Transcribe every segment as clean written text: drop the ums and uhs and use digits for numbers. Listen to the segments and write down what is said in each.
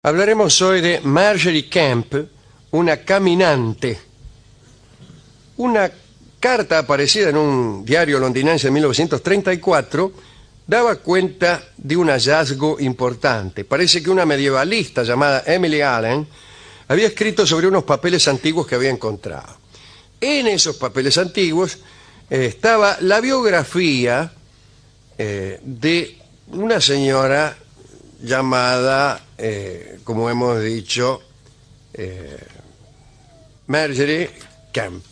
Hablaremos hoy de Margery Kemp, una caminante. Una carta aparecida en un diario londinense de 1934 daba cuenta de un hallazgo importante. Parece que una medievalista llamada Emily Allen había escrito sobre unos papeles antiguos que había encontrado. En esos papeles antiguos estaba la biografía de una señora llamada, como hemos dicho, Margery Kemp.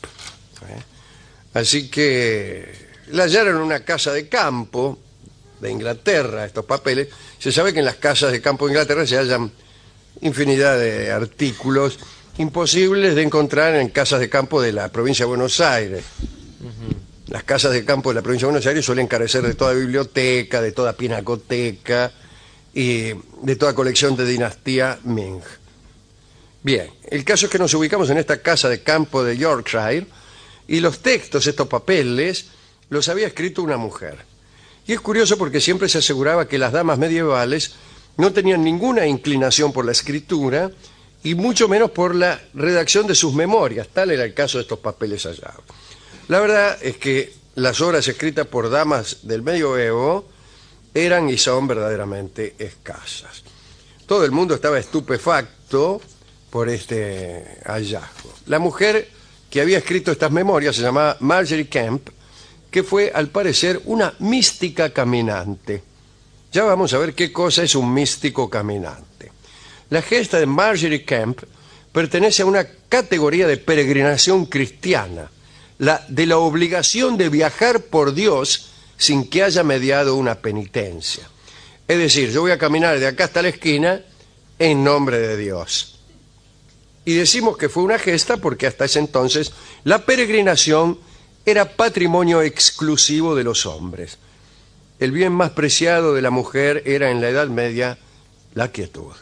Así que la hallaron en una casa de campo de Inglaterra, estos papeles. Se sabe que en las casas de campo de Inglaterra se hallan infinidad de artículos imposibles de encontrar en casas de campo de la provincia de Buenos Aires. Las casas de campo de la provincia de Buenos Aires suelen carecer de toda biblioteca, de toda pinacoteca y de toda colección de dinastía Ming. Bien, el caso es que nos ubicamos en esta casa de campo de Yorkshire y los textos, estos papeles, los había escrito una mujer. Y es curioso porque siempre se aseguraba que las damas medievales no tenían ninguna inclinación por la escritura y mucho menos por la redacción de sus memorias. Tal era el caso de estos papeles hallados. La verdad es que las obras escritas por damas del medioevo eran y son verdaderamente escasas. Todo el mundo estaba estupefacto por este hallazgo. La mujer que había escrito estas memorias se llamaba Margery Kemp, que fue al parecer una mística caminante. Ya vamos a ver qué cosa es un místico caminante. La gesta de Margery Kemp pertenece a una categoría de peregrinación cristiana, la de la obligación de viajar por Dios sin que haya mediado una penitencia. Es decir, yo voy a caminar de acá hasta la esquina en nombre de Dios. Y decimos que fue una gesta porque hasta ese entonces la peregrinación era patrimonio exclusivo de los hombres. El bien más preciado de la mujer era en la Edad Media la quietud.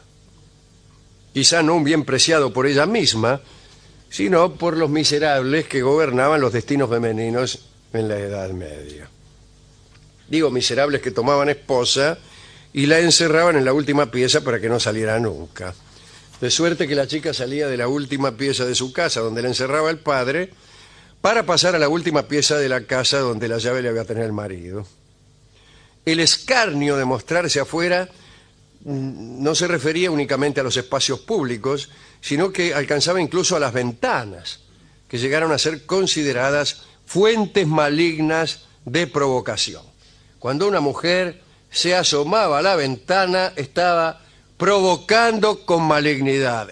Quizá no un bien preciado por ella misma, sino por los miserables que gobernaban los destinos femeninos en la Edad Media. Digo, miserables que tomaban esposa y la encerraban en la última pieza para que no saliera nunca. De suerte que la chica salía de la última pieza de su casa, donde la encerraba el padre, para pasar a la última pieza de la casa donde la llave le había tenido el marido. El escarnio de mostrarse afuera no se refería únicamente a los espacios públicos, sino que alcanzaba incluso a las ventanas, que llegaron a ser consideradas fuentes malignas de provocación. Cuando una mujer se asomaba a la ventana, estaba provocando con malignidad.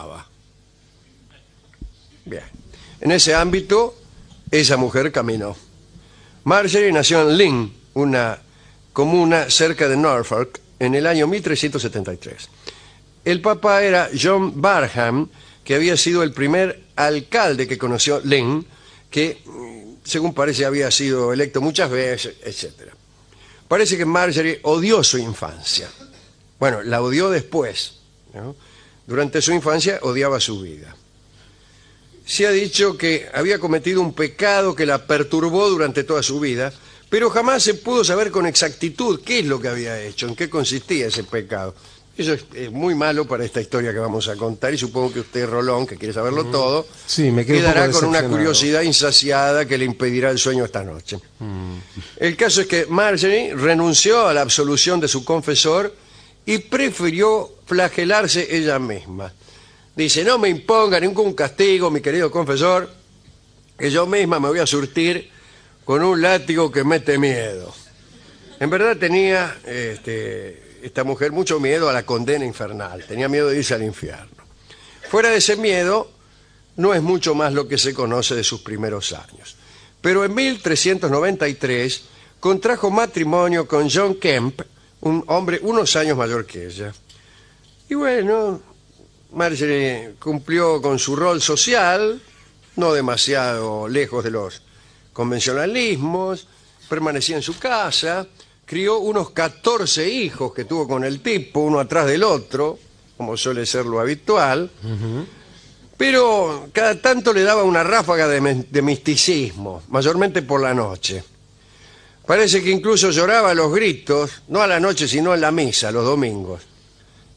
Bien. En ese ámbito, esa mujer caminó. Margery nació en Lynn, una comuna cerca de Norfolk, en el año 1373. El papá era John Barham, que había sido el primer alcalde que conoció Lynn, que, según parece, había sido electo muchas veces, etc. Parece que Margery odió su infancia. Bueno, la odió después, ¿no? Durante su infancia odiaba su vida. Se ha dicho que había cometido un pecado que la perturbó durante toda su vida, pero jamás se pudo saber con exactitud qué es lo que había hecho, en qué consistía ese pecado. Eso es muy malo para esta historia que vamos a contar y supongo que usted, Rolón, que quiere saberlo todo, sí, me quedará con una curiosidad insaciada que le impedirá el sueño esta noche. El caso es que Margery renunció a la absolución de su confesor y prefirió flagelarse ella misma. Dice, no me imponga ningún castigo, mi querido confesor, que yo misma me voy a surtir con un látigo que mete miedo. En verdad tenía esta mujer mucho miedo a la condena infernal, tenía miedo de irse al infierno. Fuera de ese miedo, no es mucho más lo que se conoce de sus primeros años. Pero en 1393 contrajo matrimonio con John Kemp, un hombre unos años mayor que ella. Y bueno, Margery cumplió con su rol social, no demasiado lejos de los convencionalismos, permanecía en su casa, crió unos 14 hijos que tuvo con el tipo, uno atrás del otro, como suele ser lo habitual, pero cada tanto le daba una ráfaga de misticismo, mayormente por la noche. Parece que incluso lloraba a los gritos, no a la noche, sino en la misa, los domingos.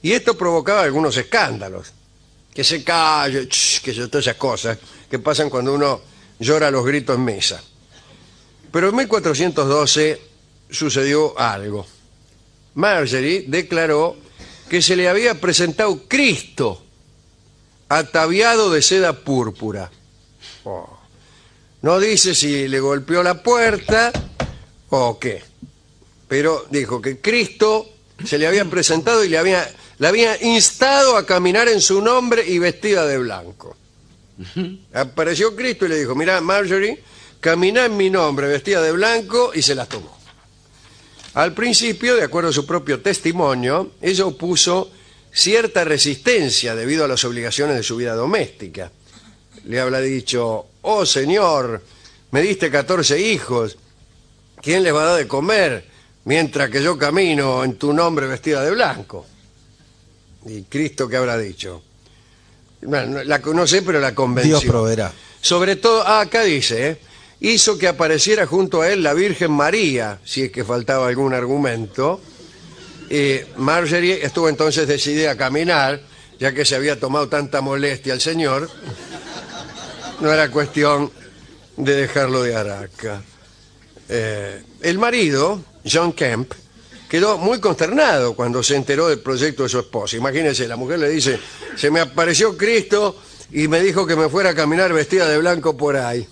Y esto provocaba algunos escándalos. Que se calle, que todas esas cosas que pasan cuando uno llora a los gritos en mesa. Pero en 1412 sucedió algo. Margery declaró que se le había presentado Cristo ataviado de seda púrpura. Oh. No dice si le golpeó la puerta o qué, pero dijo que Cristo se le había presentado y le había instado a caminar en su nombre y vestida de blanco. Apareció Cristo y le dijo: mira, Margery, camina en mi nombre vestida de blanco, y se las tomó. Al principio, de acuerdo a su propio testimonio, ella opuso cierta resistencia debido a las obligaciones de su vida doméstica. Le habrá dicho: oh señor, me diste 14 hijos, ¿quién les va a dar de comer mientras que yo camino en tu nombre vestida de blanco? ¿Y Cristo qué habrá dicho? Bueno, no sé, pero la convenció. Dios proveerá. Sobre todo, acá dice, hizo que apareciera junto a él la Virgen María, si es que faltaba algún argumento. Margery estuvo entonces decidida a caminar, ya que se había tomado tanta molestia al señor. No era cuestión de dejarlo de araca. El marido, John Kemp, quedó muy consternado cuando se enteró del proyecto de su esposa. Imagínense, la mujer le dice: se me apareció Cristo y me dijo que me fuera a caminar vestida de blanco por ahí.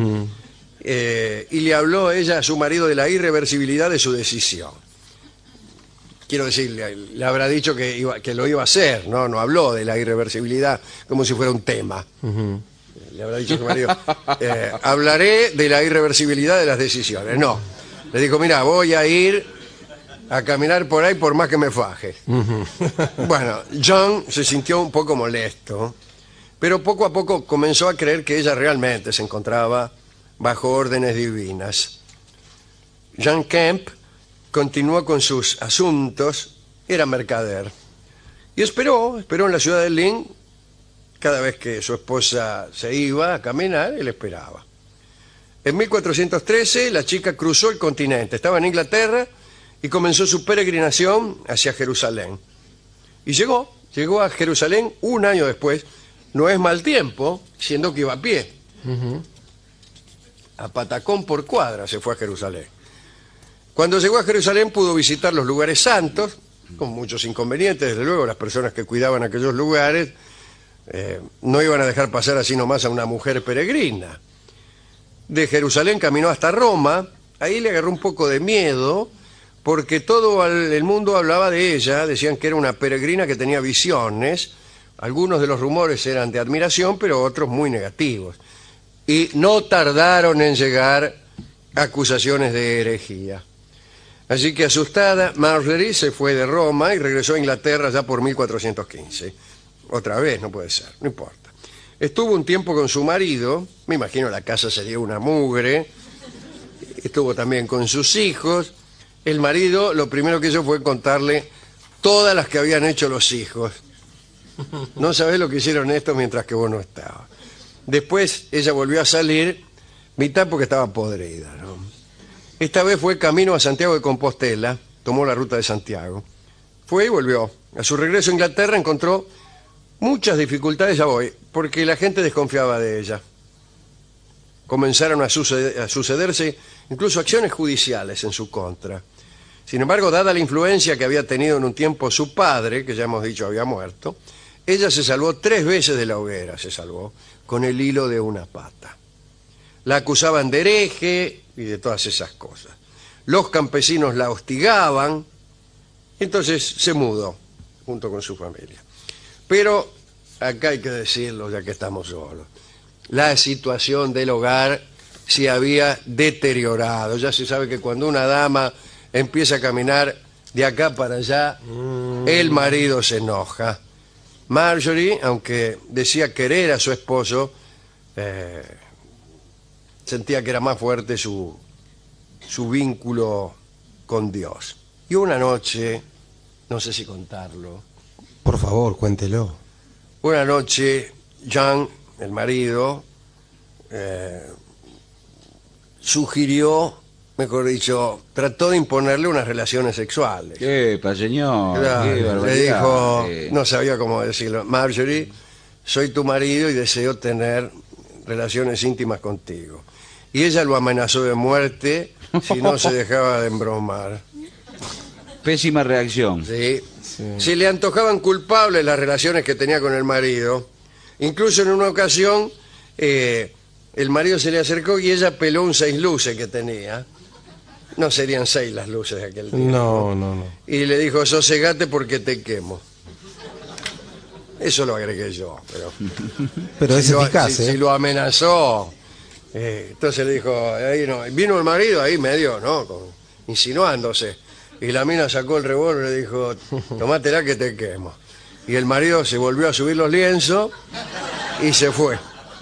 Y le habló ella a su marido de la irreversibilidad de su decisión. Quiero decir, le habrá dicho que lo iba a hacer, ¿no? No habló de la irreversibilidad como si fuera un tema. Le habrá dicho a su marido: hablaré de la irreversibilidad de las decisiones. No, le dijo: mira, voy a ir a caminar por ahí por más que me faje. Bueno, John se sintió un poco molesto, pero poco a poco comenzó a creer que ella realmente se encontraba bajo órdenes divinas. John Kemp continuó con sus asuntos, era mercader, y esperó en la ciudad de Lynn. Cada vez que su esposa se iba a caminar, él esperaba. En 1413 la chica cruzó el continente, estaba en Inglaterra y comenzó su peregrinación hacia Jerusalén. Y llegó a Jerusalén un año después. No es mal tiempo, siendo que iba a pie. A patacón por cuadra se fue a Jerusalén. Cuando llegó a Jerusalén pudo visitar los lugares santos, con muchos inconvenientes. Desde luego, las personas que cuidaban aquellos lugares no iban a dejar pasar así nomás a una mujer peregrina. De Jerusalén caminó hasta Roma. Ahí le agarró un poco de miedo, porque todo el mundo hablaba de ella. Decían que era una peregrina que tenía visiones. Algunos de los rumores eran de admiración, pero otros muy negativos. Y no tardaron en llegar acusaciones de herejía. Así que, asustada, Margery se fue de Roma y regresó a Inglaterra ya por 1415. Otra vez, no puede ser, no importa. Estuvo un tiempo con su marido, me imagino la casa se dio una mugre. Estuvo también con sus hijos. El marido lo primero que hizo fue contarle todas las que habían hecho los hijos. No sabés lo que hicieron estos mientras que vos no estabas. Después ella volvió a salir, mitad porque estaba podrida, ¿no? Esta vez fue camino a Santiago de Compostela, tomó la ruta de Santiago. Fue y volvió. A su regreso a Inglaterra encontró muchas dificultades, ya voy, porque la gente desconfiaba de ella. Comenzaron a sucederse incluso acciones judiciales en su contra. Sin embargo, dada la influencia que había tenido en un tiempo su padre, que ya hemos dicho había muerto, ella se salvó 3 veces de la hoguera, se salvó con el hilo de una pata. La acusaban de hereje y de todas esas cosas. Los campesinos la hostigaban, entonces se mudó junto con su familia. Pero acá hay que decirlo, ya que estamos solos, la situación del hogar se había deteriorado. Ya se sabe que cuando una dama empieza a caminar de acá para allá, el marido se enoja. Margery, aunque decía querer a su esposo, sentía que era más fuerte su vínculo con Dios. Y una noche, no sé si contarlo. Por favor, cuéntelo. Una noche, John, el marido, sugirió mejor dicho, trató de imponerle unas relaciones sexuales. Epa, señor, Claro, qué le barbaridad. dijo, no sabía cómo decirlo, Marjorie, soy tu marido y deseo tener relaciones íntimas contigo. Y ella lo amenazó de muerte si no se dejaba de embromar. Pésima reacción. ¿Sí? Se le antojaban culpables las relaciones que tenía con el marido. Incluso en una ocasión el marido se le acercó y ella peló un 6 luces que tenía. No serían 6 las luces de aquel día. No. Y le dijo, sosegate porque te quemo. Eso lo agregué yo, pero... Pero es eficaz, si lo amenazó, entonces le dijo, ahí no. Vino el marido ahí medio, ¿no? Insinuándose. Y la mina sacó el revólver y le dijo, tomátela que te quemo. Y el marido se volvió a subir los lienzos y se fue.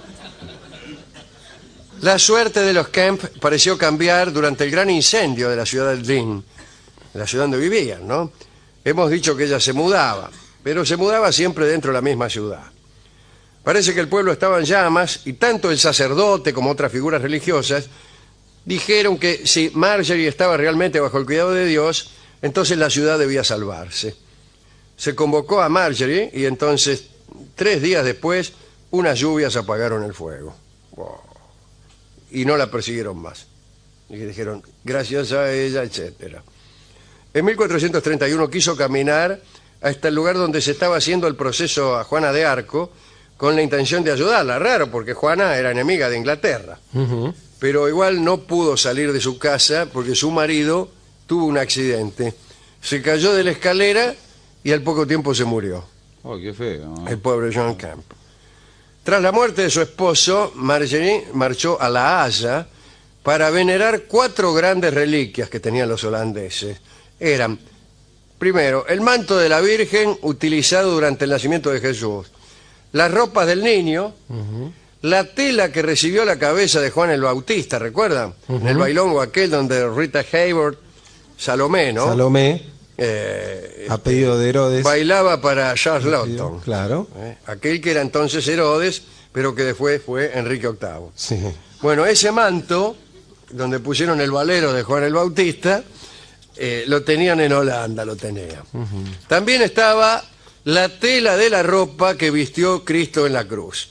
La suerte de los Kemp pareció cambiar durante el gran incendio de la ciudad de Lynn, la ciudad donde vivían, ¿no? Hemos dicho que ella se mudaba, pero se mudaba siempre dentro de la misma ciudad. Parece que el pueblo estaba en llamas y tanto el sacerdote como otras figuras religiosas dijeron que si Marjorie estaba realmente bajo el cuidado de Dios, entonces la ciudad debía salvarse. Se convocó a Marjorie y entonces, 3 días después, unas lluvias apagaron el fuego. Wow. Y no la persiguieron más. Y dijeron, gracias a ella, etc. En 1431 quiso caminar hasta el lugar donde se estaba haciendo el proceso a Juana de Arco con la intención de ayudarla. Raro, porque Juana era enemiga de Inglaterra. Pero igual no pudo salir de su casa porque su marido tuvo un accidente. Se cayó de la escalera y al poco tiempo se murió. Oh, qué feo. El pobre John Kemp. Tras la muerte de su esposo, Marjorie marchó a La Haya para venerar 4 grandes reliquias que tenían los holandeses. Eran, primero, el manto de la Virgen utilizado durante el nacimiento de Jesús, las ropas del niño, la tela que recibió la cabeza de Juan el Bautista, ¿recuerdan? En el bailongo aquel donde Rita Hayworth, Salomé, ¿no? Salomé, a pedido de Herodes. Bailaba para Charles Lawton. Claro. Aquel que era entonces Herodes, pero que después fue Enrique VIII. Sí. Bueno, ese manto, donde pusieron el valero de Juan el Bautista, lo tenían en Holanda, lo tenían. También estaba la tela de la ropa que vistió Cristo en la cruz.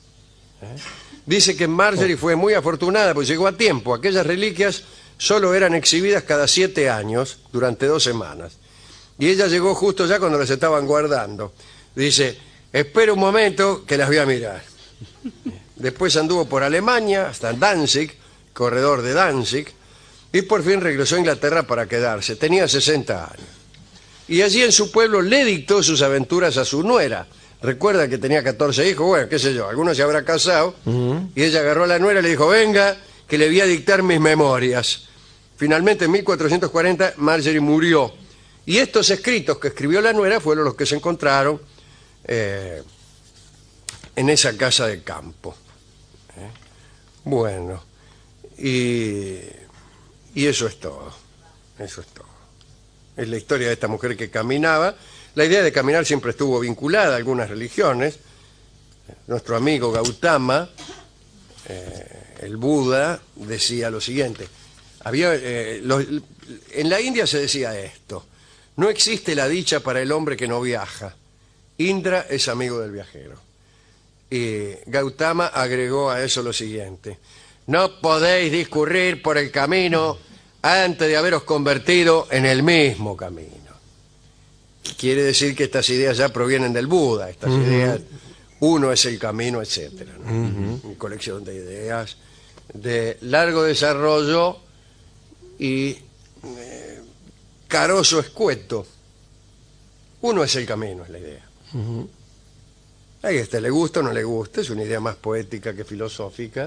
Dice que Marjorie fue muy afortunada, pues llegó a tiempo. Aquellas reliquias solo eran exhibidas cada 7 años, durante 2 semanas. Y ella llegó justo ya cuando las estaban guardando. Dice, espera un momento que las voy a mirar. Después anduvo por Alemania, hasta Danzig, corredor de Danzig, y por fin regresó a Inglaterra para quedarse. Tenía 60 años. Y allí en su pueblo le dictó sus aventuras a su nuera. Recuerda que tenía 14 hijos, bueno, qué sé yo, algunos se habrá casado, y ella agarró a la nuera y le dijo, venga, que le voy a dictar mis memorias. Finalmente, en 1440, Marjorie murió. Y estos escritos que escribió la nuera fueron los que se encontraron en esa casa de campo. Bueno, y eso es todo. Eso es todo. Es la historia de esta mujer que caminaba. La idea de caminar siempre estuvo vinculada a algunas religiones. Nuestro amigo Gautama, el Buda, decía lo siguiente. En la India se decía esto: no existe la dicha para el hombre que no viaja. Indra es amigo del viajero. Y Gautama agregó a eso lo siguiente: no podéis discurrir por el camino antes de haberos convertido en el mismo camino. Quiere decir que estas ideas ya provienen del Buda, estas ideas, uno es el camino, etcétera, ¿no? Una colección de ideas de largo desarrollo y carozo escueto. Uno es el camino, es la idea. A este le gusta o no le gusta, es una idea más poética que filosófica,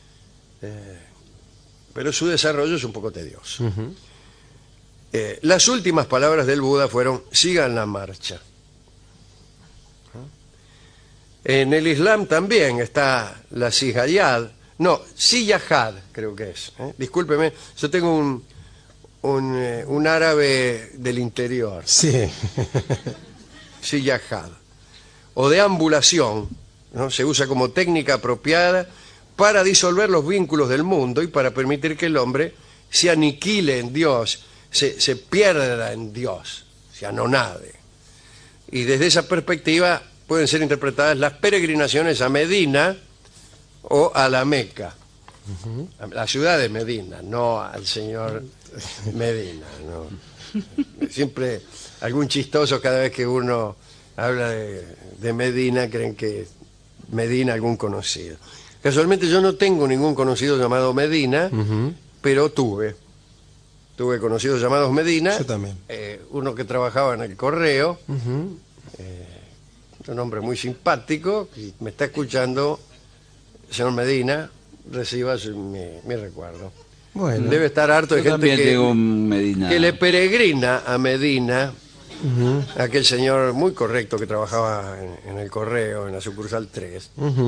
pero su desarrollo es un poco tedioso. Las últimas palabras del Buda fueron, sigan la marcha. En el Islam también está la siyajad, no, siyajad creo que es. Discúlpeme, yo tengo un árabe del interior. Sí. Siyajad. O deambulación, ¿no? Se usa como técnica apropiada para disolver los vínculos del mundo y para permitir que el hombre se aniquile en Dios, se pierda en Dios, se anonade. Y desde esa perspectiva pueden ser interpretadas las peregrinaciones a Medina o a la Meca. A la ciudad de Medina, no al señor Medina. No. Siempre algún chistoso cada vez que uno habla de Medina, creen que Medina algún conocido. Casualmente yo no tengo ningún conocido llamado Medina, pero tuve conocidos llamados Medina. Yo también. Uno que trabajaba en el correo, un hombre muy simpático, y me está escuchando, señor Medina, reciba mi recuerdo. Bueno. Debe estar harto de Yo gente también tengo un Medina. que le peregrina a Medina, aquel señor muy correcto que trabajaba en el correo, en la sucursal 3.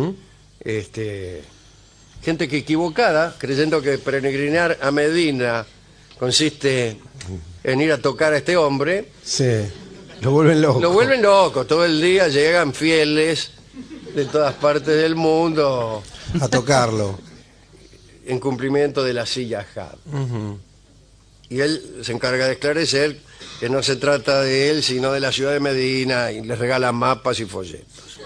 Gente que equivocada, creyendo que peregrinar a Medina consiste en ir a tocar a este hombre. Sí, lo vuelven loco. Lo vuelven loco, todo el día llegan fieles de todas partes del mundo A tocarlo. en cumplimiento de la silla Had. Y él se encarga de esclarecer que no se trata de él, sino de la ciudad de Medina, y les regala mapas y folletos.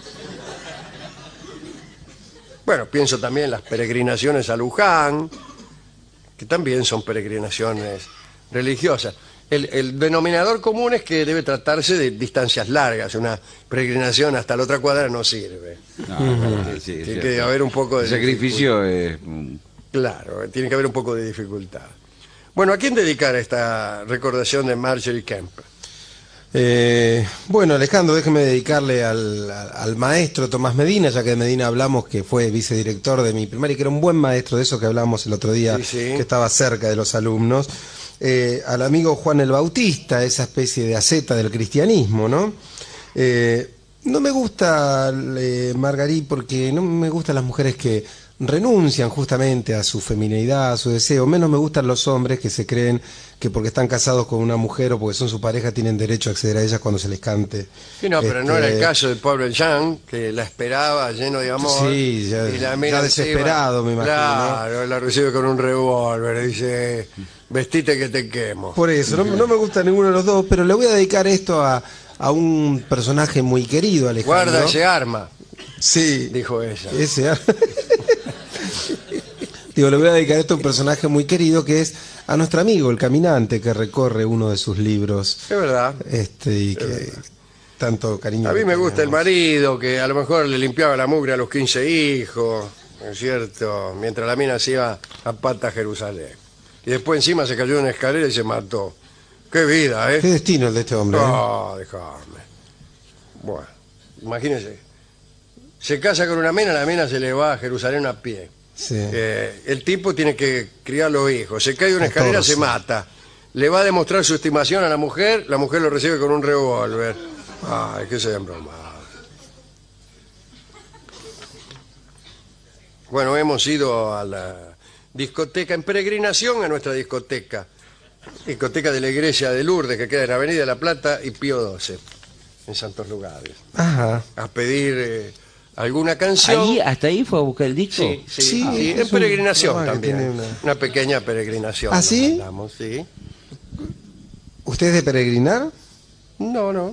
Bueno, pienso también en las peregrinaciones a Luján, que también son peregrinaciones religiosas. El denominador común es que debe tratarse de distancias largas. Una peregrinación hasta la otra cuadra no sirve. Sí, Tiene que haber un poco de el sacrificio es... Claro, tiene que haber un poco de dificultad. Bueno, ¿a quién dedicar esta recordación de Marjorie Kemp? Bueno, Alejandro, déjeme dedicarle al maestro Tomás Medina, ya que de Medina hablamos, que fue vicedirector de mi primaria, que era un buen maestro, de eso que hablamos el otro día, Sí. que estaba cerca de los alumnos. Al amigo Juan el Bautista, esa especie de asceta del cristianismo, ¿no? No me gusta Margarí, porque no me gustan las mujeres que renuncian justamente a su feminidad, a su deseo. Menos me gustan los hombres que se creen que porque están casados con una mujer o porque son su pareja tienen derecho a acceder a ellas cuando se les cante. Sí, no, pero no era el caso de Paul Jean, que la esperaba lleno de amor. Sí, ya, y la ya mina desesperado, me imagino. Claro, la recibe con un revólver, dice, vestite que te quemo. Por eso, no me gusta ninguno de los dos, pero le voy a dedicar esto a un personaje muy querido, Alejandro. Guarda ese arma, Sí. dijo ella. Ese Digo, le voy a dedicar esto a un personaje muy querido, que es a nuestro amigo, el caminante, que recorre uno de sus libros. Es verdad. Y que tanto cariño. A mí le me gusta el tenemos. marido, que a lo mejor le limpiaba la mugre a los 15 hijos, ¿no es cierto? Mientras la mina se iba a pata a Jerusalén. Y después encima se cayó en una escalera y se mató. ¡Qué vida, Qué destino el de este hombre. No, déjame. Bueno, imagínese. Se casa con una mina, la mina se le va a Jerusalén a pie. Sí. El tipo tiene que criar los hijos. Se cae de una escalera, 14. se mata. Le va a demostrar su estimación a la mujer lo recibe con un revólver. Ay, que se embromado. Bueno, hemos ido a la discoteca en peregrinación a nuestra discoteca de la iglesia de Lourdes, que queda en Avenida La Plata y Pío XII, en Santos Lugares, Ajá. a pedir alguna canción. Ahí, hasta ahí fue a buscar el disco. Sí, sí, Sí, sí, es en un peregrinación programa que también. tiene Una pequeña peregrinación. ¿Ah, nos sí? mandamos, sí. ¿Usted es de peregrinar? No.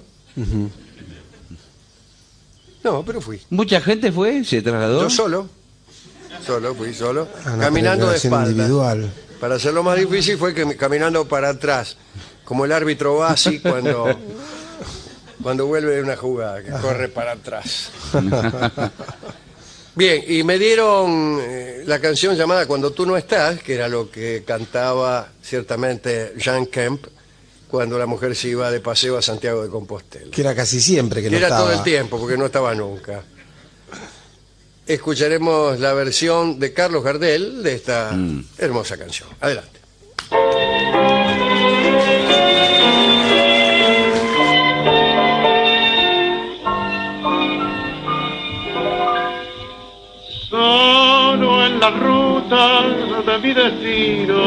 No, pero fui. ¿Mucha gente fue? ¿Se trasladó? Yo fui solo, Una caminando de peregrinación espalda. individual. Para hacerlo más difícil fue que caminando para atrás, como el árbitro Bassi cuando vuelve de una jugada, que corre para atrás. Bien, y me dieron la canción llamada Cuando tú no estás, que era lo que cantaba ciertamente Jean Kemp cuando la mujer se iba de paseo a Santiago de Compostela. Que era casi siempre que Que no era estaba. todo el tiempo, porque no estaba nunca. Escucharemos la versión de Carlos Gardel de esta hermosa canción. Adelante. Solo en la ruta de mi destino,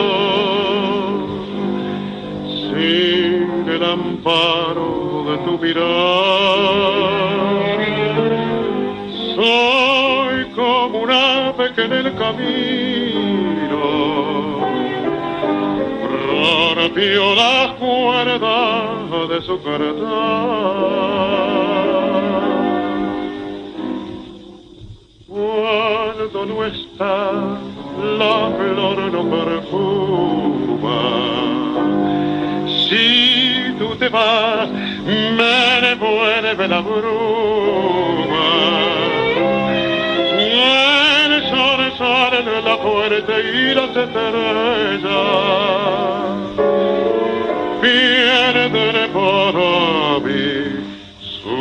sin el amparo de tu mirar, soy como un ave que en el camino rompió las cuerdas de su carta. Cuando no está, la flor no perfuma. Si tú te vas, me devuelve la bruma. El sol sale en la puerta y las estrellas pierden por mí su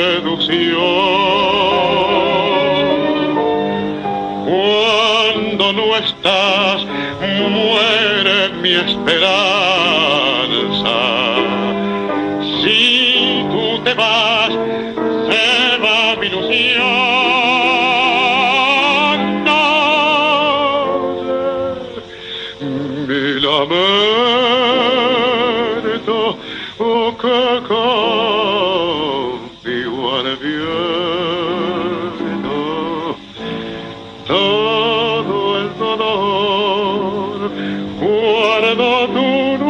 seducción. Cuando no estás, muere mi esperanza. Si tú te vas, se va mi ilusión. No sé, mi lamento, oh, que confío al viento. Todo el dolor cuando tú no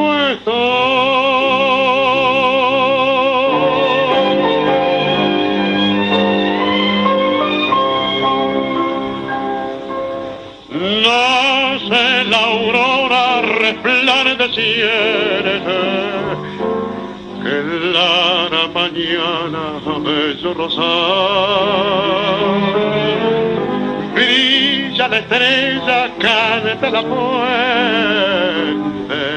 estás. Nace la aurora resplandeciente que en la mañana bello rosal. Brilla la estrella, canta la fuente.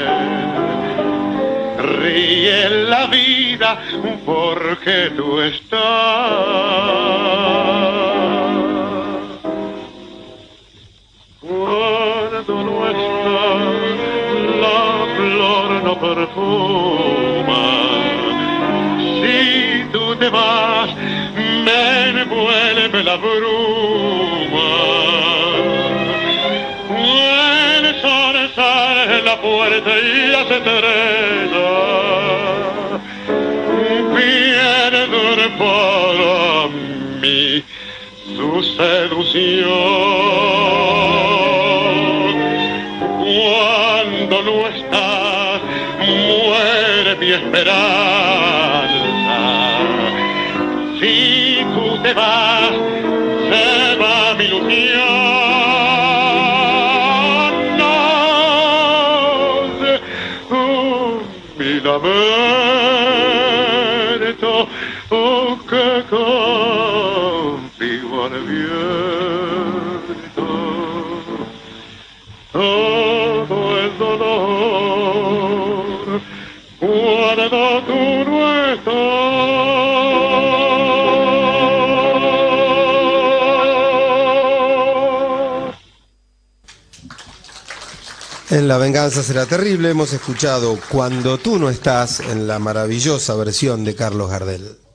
Ríe la vida porque tú estás. Cuando no estás, la flor no perfuma. Si tú te vas, me envuelve la bruma. El sol sale en la puerta y las estrellas pierden para mí su seducción. Cuando no estás, muere mi esperanza. Si tú te vas, se va mi ilusión. No sé, mi lamento, oh, que confío al viento. Todo el dolor cuando tú no estás. En La venganza será terrible hemos escuchado Cuando tú no estás en la maravillosa versión de Carlos Gardel.